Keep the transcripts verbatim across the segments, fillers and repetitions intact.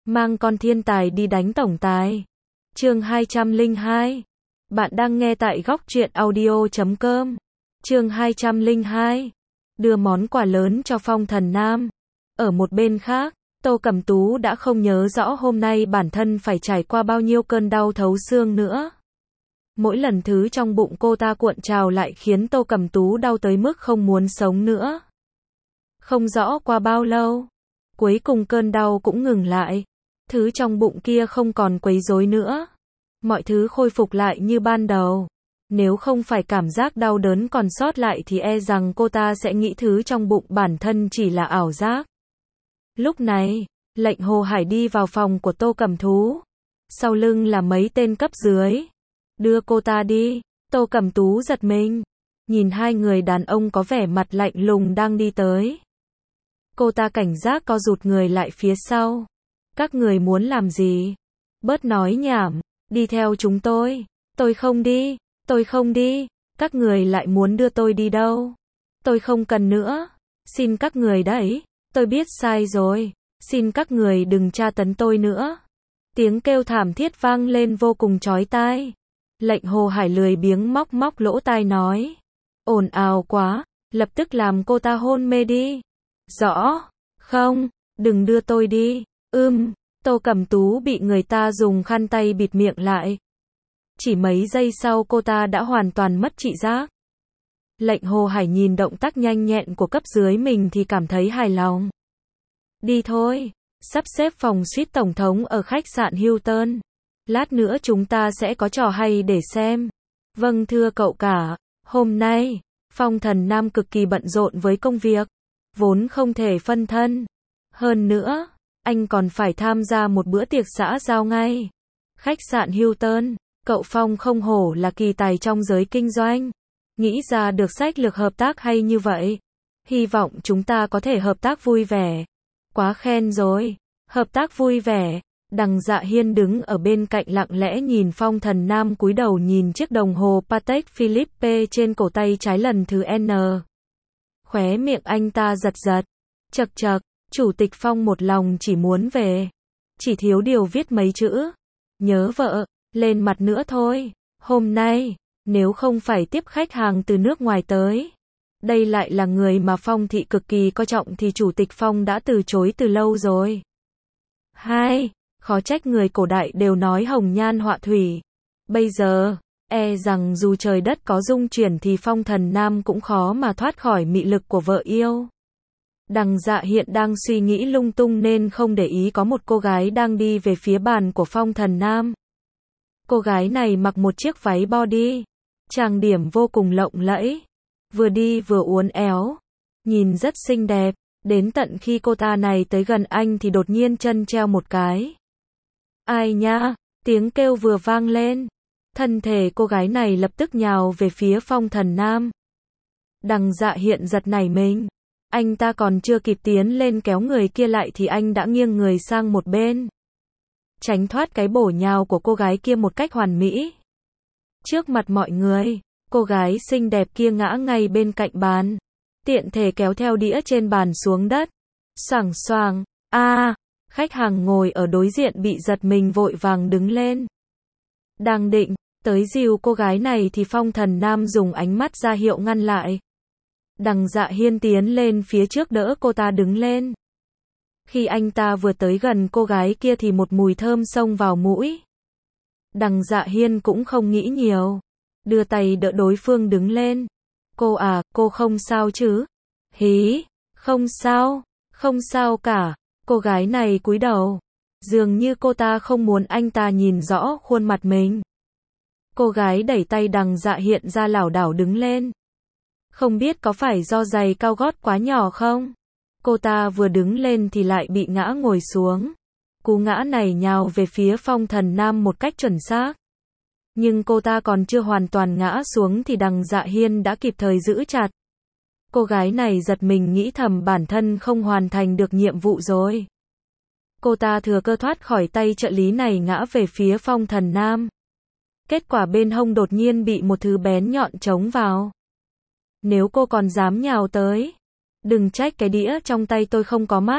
Mang con thiên tài đi đánh tổng tài. Chương hai trăm lẻ hai. Bạn đang nghe tại góc truyện audio chấm com. Chương hai trăm lẻ hai. Đưa món quà lớn cho Phong Thần Nam. Ở một bên khác, Tô Cẩm Tú đã không nhớ rõ hôm nay bản thân phải trải qua bao nhiêu cơn đau thấu xương nữa. Mỗi lần thứ trong bụng cô ta cuộn trào lại khiến Tô Cẩm Tú đau tới mức không muốn sống nữa. Không rõ qua bao lâu, cuối cùng cơn đau cũng ngừng lại. Thứ trong bụng kia không còn quấy rối nữa. Mọi thứ khôi phục lại như ban đầu. Nếu không phải cảm giác đau đớn còn sót lại thì e rằng cô ta sẽ nghĩ thứ trong bụng bản thân chỉ là ảo giác. Lúc này, Lệnh Hồ Hải đi vào phòng của Tô Cẩm Tú. Sau lưng là mấy tên cấp dưới. Đưa cô ta đi. Tô Cẩm Tú giật mình. Nhìn hai người đàn ông có vẻ mặt lạnh lùng đang đi tới. Cô ta cảnh giác co rụt người lại phía sau. Các người muốn làm gì? Bớt nói nhảm. Đi theo chúng tôi. Tôi không đi. Tôi không đi. Các người lại muốn đưa tôi đi đâu? Tôi không cần nữa. Xin các người đấy. Tôi biết sai rồi. Xin các người đừng tra tấn tôi nữa. Tiếng kêu thảm thiết vang lên vô cùng chói tai. Lệnh Hồ Hải lười biếng móc móc lỗ tai nói. Ồn ào quá. Lập tức làm cô ta hôn mê đi. Rõ. Không. Đừng đưa tôi đi. Ưm. Tô Cẩm Tú bị người ta dùng khăn tay bịt miệng lại. Chỉ mấy giây sau cô ta đã hoàn toàn mất trị giác. Lệnh Hồ Hải nhìn động tác nhanh nhẹn của cấp dưới mình thì cảm thấy hài lòng. Đi thôi. Sắp xếp phòng suite tổng thống ở khách sạn Hilton. Lát nữa chúng ta sẽ có trò hay để xem. Vâng thưa cậu cả. Hôm nay, Phong Thần Nam cực kỳ bận rộn với công việc. Vốn không thể phân thân. Hơn nữa, anh còn phải tham gia một bữa tiệc xã giao ngay. Khách sạn Hilton, cậu Phong không hổ là kỳ tài trong giới kinh doanh. Nghĩ ra được sách lược hợp tác hay như vậy. Hy vọng chúng ta có thể hợp tác vui vẻ. Quá khen rồi. Hợp tác vui vẻ. Đằng Dạ Hiên đứng ở bên cạnh lặng lẽ nhìn Phong Thần Nam cúi đầu nhìn chiếc đồng hồ Patek Philippe trên cổ tay trái lần thứ N. Khóe miệng anh ta giật giật. Chật chật. Chủ tịch Phong một lòng chỉ muốn về. Chỉ thiếu điều viết mấy chữ. Nhớ vợ, lên mặt nữa thôi. Hôm nay, nếu không phải tiếp khách hàng từ nước ngoài tới. Đây lại là người mà Phong thị cực kỳ coi trọng thì Chủ tịch Phong đã từ chối từ lâu rồi. Hai, khó trách người cổ đại đều nói hồng nhan họa thủy. Bây giờ, e rằng dù trời đất có rung chuyển thì Phong Thần Nam cũng khó mà thoát khỏi mị lực của vợ yêu. Đằng Dạ hiện đang suy nghĩ lung tung nên không để ý có một cô gái đang đi về phía bàn của Phong Thần Nam. Cô gái này mặc một chiếc váy body, trang điểm vô cùng lộng lẫy, vừa đi vừa uốn éo, nhìn rất xinh đẹp, đến tận khi cô ta này tới gần anh thì đột nhiên chân treo một cái. Ai nha, tiếng kêu vừa vang lên, thân thể cô gái này lập tức nhào về phía Phong Thần Nam. Đằng Dạ hiện giật nảy mình. Anh ta còn chưa kịp tiến lên kéo người kia lại thì anh đã nghiêng người sang một bên. Tránh thoát cái bổ nhào của cô gái kia một cách hoàn mỹ. Trước mặt mọi người, cô gái xinh đẹp kia ngã ngay bên cạnh bàn. Tiện thể kéo theo đĩa trên bàn xuống đất. Xoảng xoàng, a à, khách hàng ngồi ở đối diện bị giật mình vội vàng đứng lên. Đang định tới dìu cô gái này thì Phong Thần Nam dùng ánh mắt ra hiệu ngăn lại. Đằng Dạ Hiên tiến lên phía trước đỡ cô ta đứng lên. Khi anh ta vừa tới gần cô gái kia thì một mùi thơm xông vào mũi. Đằng Dạ Hiên cũng không nghĩ nhiều. Đưa tay đỡ đối phương đứng lên. Cô à, cô không sao chứ? Hí, không sao, không sao cả. Cô gái này cúi đầu. Dường như cô ta không muốn anh ta nhìn rõ khuôn mặt mình. Cô gái đẩy tay Đằng Dạ Hiện ra lảo đảo đứng lên. Không biết có phải do giày cao gót quá nhỏ không? Cô ta vừa đứng lên thì lại bị ngã ngồi xuống. Cú ngã này nhào về phía Phong Thần Nam một cách chuẩn xác. Nhưng cô ta còn chưa hoàn toàn ngã xuống thì Đằng Dạ Hiên đã kịp thời giữ chặt. Cô gái này giật mình nghĩ thầm bản thân không hoàn thành được nhiệm vụ rồi. Cô ta thừa cơ thoát khỏi tay trợ lý này ngã về phía Phong Thần Nam. Kết quả bên hông đột nhiên bị một thứ bén nhọn chống vào. Nếu cô còn dám nhào tới, đừng trách cái đĩa trong tay tôi không có mắt.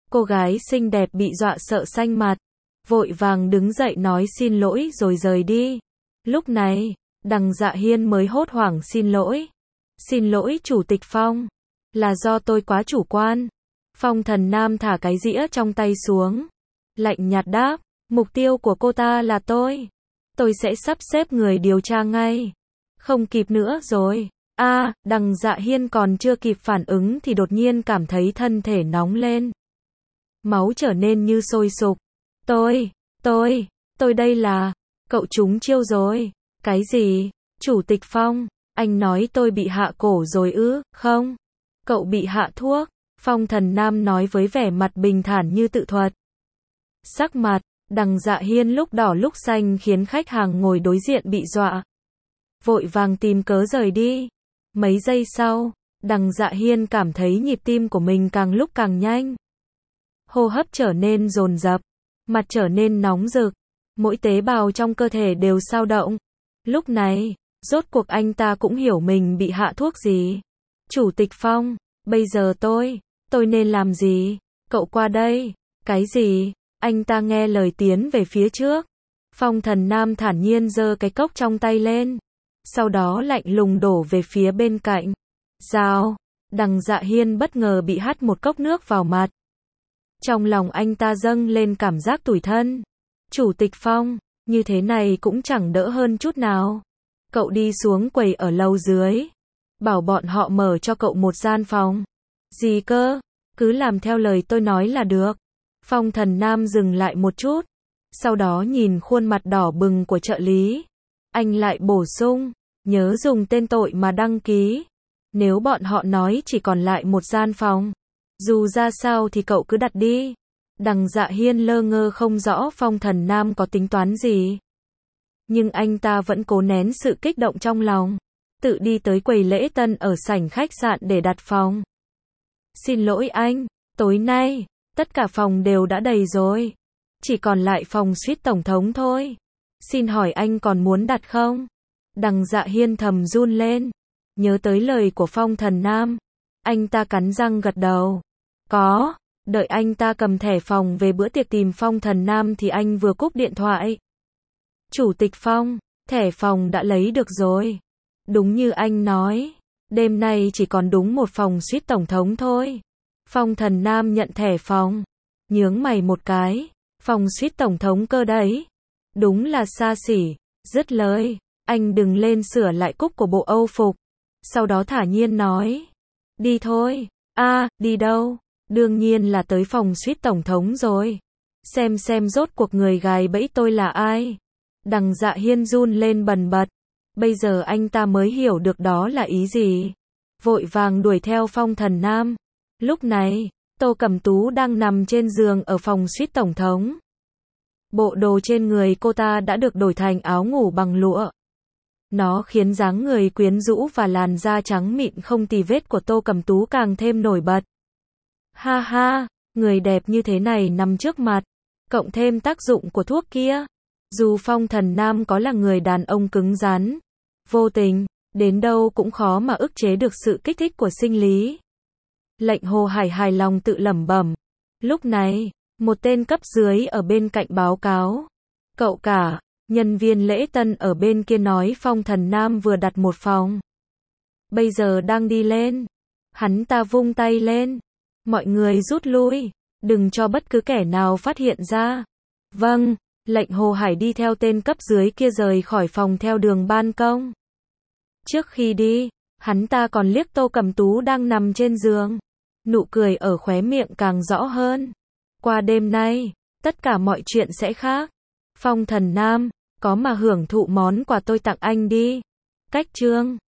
Cô gái xinh đẹp bị dọa sợ xanh mặt, vội vàng đứng dậy nói xin lỗi rồi rời đi. Lúc này, Đằng Dạ Hiên mới hốt hoảng xin lỗi. Xin lỗi Chủ tịch Phong, là do tôi quá chủ quan. Phong Thần Nam thả cái dĩa trong tay xuống, lạnh nhạt đáp, mục tiêu của cô ta là tôi. Tôi sẽ sắp xếp người điều tra ngay. Không kịp nữa rồi. A, à, Đằng Dạ Hiên còn chưa kịp phản ứng thì đột nhiên cảm thấy thân thể nóng lên. Máu trở nên như sôi sục. Tôi, tôi, tôi đây là, cậu trúng chiêu rồi. Cái gì? Chủ tịch Phong, anh nói tôi bị hạ cổ rồi ư? Không, cậu bị hạ thuốc. Phong Thần Nam nói với vẻ mặt bình thản như tự thuật. Sắc mặt Đằng Dạ Hiên lúc đỏ lúc xanh khiến khách hàng ngồi đối diện bị dọa. Vội vàng tìm cớ rời đi. Mấy giây sau, Đằng Dạ Hiên cảm thấy nhịp tim của mình càng lúc càng nhanh. Hô hấp trở nên dồn dập, mặt trở nên nóng rực, mỗi tế bào trong cơ thể đều dao động. Lúc này, rốt cuộc anh ta cũng hiểu mình bị hạ thuốc gì. Chủ tịch Phong, bây giờ tôi, tôi nên làm gì? Cậu qua đây. Cái gì? Anh ta nghe lời tiến về phía trước. Phong Thần Nam thản nhiên giơ cái cốc trong tay lên, sau đó lạnh lùng đổ về phía bên cạnh. Rào, Đằng Dạ Hiên bất ngờ bị hắt một cốc nước vào mặt. Trong lòng anh ta dâng lên cảm giác tủi thân. Chủ tịch Phong, như thế này cũng chẳng đỡ hơn chút nào. Cậu đi xuống quầy ở lầu dưới, bảo bọn họ mở cho cậu một gian phòng. Gì cơ? Cứ làm theo lời tôi nói là được. Phong Thần Nam dừng lại một chút, sau đó nhìn khuôn mặt đỏ bừng của trợ lý. Anh lại bổ sung, nhớ dùng tên tội mà đăng ký. Nếu bọn họ nói chỉ còn lại một gian phòng, dù ra sao thì cậu cứ đặt đi. Đằng Dạ Hiên lơ ngơ không rõ Phong Thần Nam có tính toán gì. Nhưng anh ta vẫn cố nén sự kích động trong lòng, tự đi tới quầy lễ tân ở sảnh khách sạn để đặt phòng. Xin lỗi anh, tối nay, tất cả phòng đều đã đầy rồi. Chỉ còn lại phòng suite tổng thống thôi. Xin hỏi anh còn muốn đặt không? Đằng Dạ Hiên thầm run lên. Nhớ tới lời của Phong Thần Nam. Anh ta cắn răng gật đầu. Có. Đợi anh ta cầm thẻ phòng về bữa tiệc tìm Phong Thần Nam thì anh vừa cúp điện thoại. Chủ tịch Phong, thẻ phòng đã lấy được rồi. Đúng như anh nói. Đêm nay chỉ còn đúng một phòng suite tổng thống thôi. Phong Thần Nam nhận thẻ phòng. Nhướng mày một cái. Phòng suite tổng thống cơ đấy. Đúng là xa xỉ. Dứt lời, anh đừng lên sửa lại cúc của bộ Âu phục. Sau đó thả nhiên nói. Đi thôi. A, à, đi đâu? Đương nhiên là tới phòng suite tổng thống rồi. Xem xem rốt cuộc người gài bẫy tôi là ai. Đằng Dạ Hiên run lên bần bật. Bây giờ anh ta mới hiểu được đó là ý gì. Vội vàng đuổi theo Phong Thần Nam. Lúc này, Tô Cẩm Tú đang nằm trên giường ở phòng suite tổng thống. Bộ đồ trên người cô ta đã được đổi thành áo ngủ bằng lụa. Nó khiến dáng người quyến rũ và làn da trắng mịn không tì vết của Tô Cẩm Tú càng thêm nổi bật. Ha ha, người đẹp như thế này nằm trước mặt, cộng thêm tác dụng của thuốc kia. Dù Phong Thần Nam có là người đàn ông cứng rắn, vô tình, đến đâu cũng khó mà ức chế được sự kích thích của sinh lý. Lệnh Hồ Hải hài lòng tự lẩm bẩm. Lúc này, một tên cấp dưới ở bên cạnh báo cáo. Cậu cả, nhân viên lễ tân ở bên kia nói Phong Thần Nam vừa đặt một phòng. Bây giờ đang đi lên. Hắn ta vung tay lên. Mọi người rút lui, đừng cho bất cứ kẻ nào phát hiện ra. Vâng, lệnh Hồ Hải đi theo tên cấp dưới kia rời khỏi phòng theo đường ban công. Trước khi đi, hắn ta còn liếc Tô Cẩm Tú đang nằm trên giường. Nụ cười ở khóe miệng càng rõ hơn. Qua đêm nay, tất cả mọi chuyện sẽ khác. Phong Thần Nam, có mà hưởng thụ món quà tôi tặng anh đi. Cách chương